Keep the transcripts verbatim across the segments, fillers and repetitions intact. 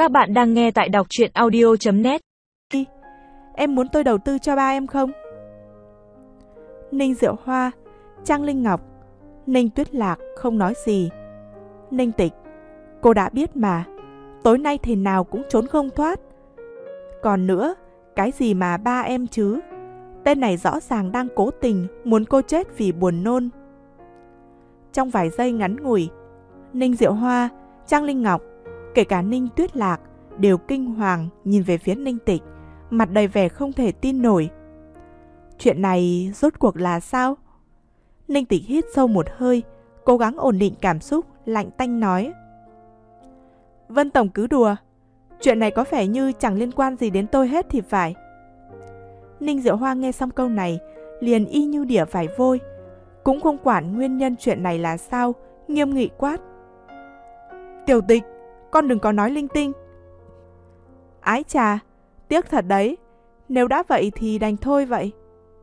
Các bạn đang nghe tại đọc truyện audio chấm net. Em muốn tôi đầu tư cho ba em không? Ninh Diệu Hoa, Trang Linh Ngọc, Ninh Tuyết Lạc không nói gì. Ninh Tịch, cô đã biết mà, tối nay thế nào cũng trốn không thoát. Còn nữa, cái gì mà ba em chứ? Tên này rõ ràng đang cố tình muốn cô chết vì buồn nôn. Trong vài giây ngắn ngủi, Ninh Diệu Hoa, Trang Linh Ngọc, kể cả Ninh Tuyết Lạc đều kinh hoàng nhìn về phía Ninh Tịch, mặt đầy vẻ không thể tin nổi. Chuyện này rốt cuộc là sao? Ninh Tịch hít sâu một hơi, cố gắng ổn định cảm xúc, lạnh tanh nói: Vân Tổng cứ đùa, chuyện này có vẻ như chẳng liên quan gì đến tôi hết thì phải. Ninh Diệu Hoa nghe xong câu này, liền y như đỉa vải vôi, cũng không quản nguyên nhân chuyện này là sao, nghiêm nghị quát: Tiểu Tịch, con đừng có nói linh tinh. Ái chà, tiếc thật đấy, nếu đã vậy thì đành thôi vậy.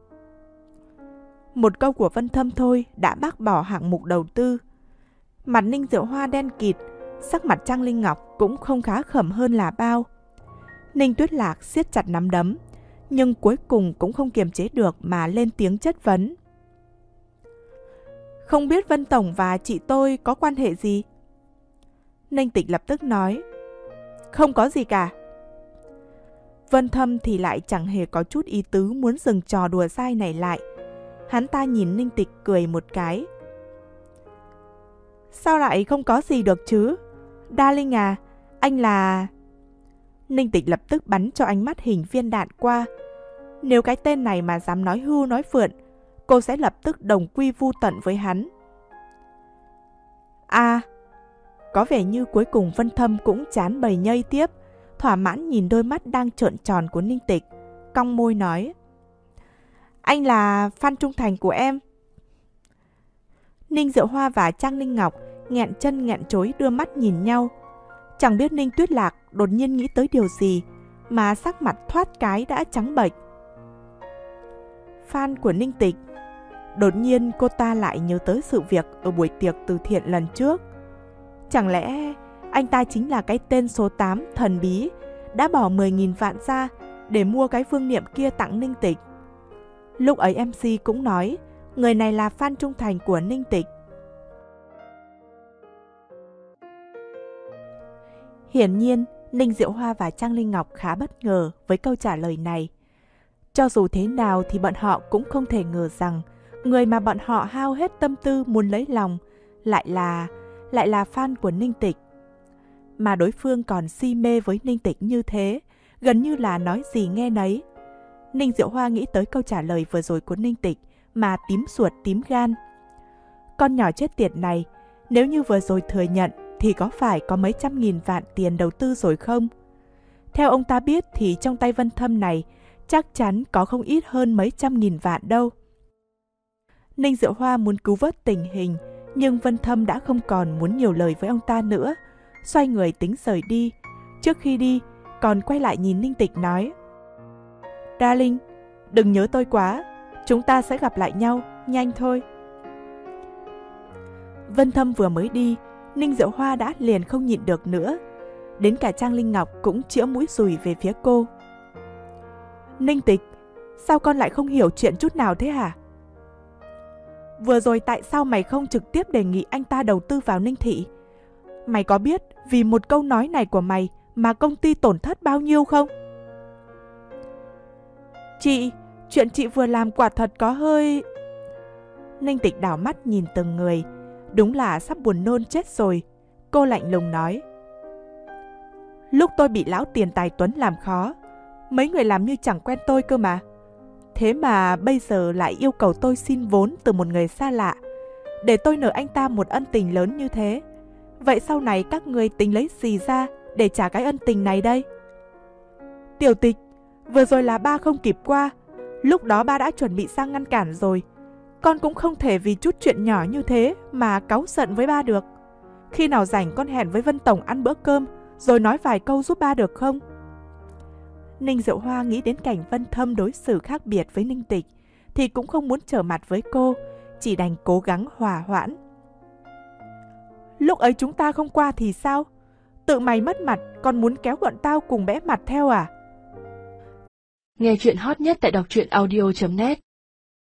Một câu của Vân Thâm thôi đã bác bỏ hạng mục đầu tư. Mặt Ninh Diệu Hoa đen kịt, sắc mặt Trang Linh Ngọc cũng không khá khẩm hơn là bao. Ninh Tuyết Lạc siết chặt nắm đấm, nhưng cuối cùng cũng không kiềm chế được mà lên tiếng chất vấn: Không biết Vân Tổng và chị tôi có quan hệ gì? Ninh Tịch lập tức nói: Không có gì cả. Vân Thâm thì lại chẳng hề có chút ý tứ muốn dừng trò đùa dai này lại. Hắn ta nhìn Ninh Tịch cười một cái: Sao lại không có gì được chứ? Darling à, anh là... Ninh Tịch lập tức bắn cho ánh mắt hình viên đạn qua. Nếu cái tên này mà dám nói hưu nói phượn, cô sẽ lập tức đồng quy vu tận với hắn. À, có vẻ như cuối cùng Vân Thâm cũng chán bầy nhây tiếp, thỏa mãn nhìn đôi mắt đang trợn tròn của Ninh Tịch, cong môi nói: Anh là fan trung thành của em. Ninh Diệu Hoa và Trang Linh Ngọc nghẹn chân nghẹn chối đưa mắt nhìn nhau. Chẳng biết Ninh Tuyết Lạc đột nhiên nghĩ tới điều gì mà sắc mặt thoát cái đã trắng bệch. Fan của Ninh Tịch. Đột nhiên cô ta lại nhớ tới sự việc ở buổi tiệc từ thiện lần trước. Chẳng lẽ anh ta chính là cái tên số tám thần bí đã bỏ mười nghìn vạn ra để mua cái vương niệm kia tặng Ninh Tịch? Lúc ấy em xê cũng nói người này là fan trung thành của Ninh Tịch. Hiển nhiên, Ninh Diệu Hoa và Trang Linh Ngọc khá bất ngờ với câu trả lời này. Cho dù thế nào thì bọn họ cũng không thể ngờ rằng người mà bọn họ hao hết tâm tư muốn lấy lòng lại là lại là fan của Ninh Tịch. Mà đối phương còn si mê với Ninh Tịch như thế, gần như là nói gì nghe nấy. Ninh Diệu Hoa nghĩ tới câu trả lời vừa rồi của Ninh Tịch mà tím ruột tím gan. Con nhỏ chết tiệt này, nếu như vừa rồi thừa nhận thì có phải có mấy trăm nghìn vạn tiền đầu tư rồi không? Theo ông ta biết thì trong tay Vân Thâm này chắc chắn có không ít hơn mấy trăm nghìn vạn đâu. Ninh Diệu Hoa muốn cứu vớt tình hình, nhưng Vân Thâm đã không còn muốn nhiều lời với ông ta nữa, xoay người tính rời đi. Trước khi đi, còn quay lại nhìn Ninh Tịch nói: Darling, đừng nhớ tôi quá, chúng ta sẽ gặp lại nhau, nhanh thôi. Vân Thâm vừa mới đi, Ninh Diệu Hoa đã liền không nhịn được nữa. Đến cả Trang Linh Ngọc cũng chĩa mũi dùi về phía cô. Ninh Tịch, sao con lại không hiểu chuyện chút nào thế hả? Vừa rồi tại sao mày không trực tiếp đề nghị anh ta đầu tư vào Ninh Thị? Mày có biết vì một câu nói này của mày mà công ty tổn thất bao nhiêu không? Chị, chuyện chị vừa làm quả thật có hơi... Ninh Tịch đảo mắt nhìn từng người, đúng là sắp buồn nôn chết rồi. Cô lạnh lùng nói: Lúc tôi bị lão tiền tài Tuấn làm khó, mấy người làm như chẳng quen tôi cơ mà. Thế mà bây giờ lại yêu cầu tôi xin vốn từ một người xa lạ, để tôi nợ anh ta một ân tình lớn như thế. Vậy sau này các người tính lấy gì ra để trả cái ân tình này đây? Tiểu Tịch, vừa rồi là ba không kịp qua, lúc đó ba đã chuẩn bị sang ngăn cản rồi. Con cũng không thể vì chút chuyện nhỏ như thế mà cáu giận với ba được. Khi nào rảnh con hẹn với Vân Tổng ăn bữa cơm, rồi nói vài câu giúp ba được không? Ninh Diệu Hoa nghĩ đến cảnh Vân Thâm đối xử khác biệt với Ninh Tịch thì cũng không muốn trở mặt với cô, chỉ đành cố gắng hòa hoãn. Lúc ấy chúng ta không qua thì sao? Tự mày mất mặt, còn muốn kéo bọn tao cùng bẽ mặt theo à? Nghe chuyện hot nhất tại đọc truyện audio chấm net.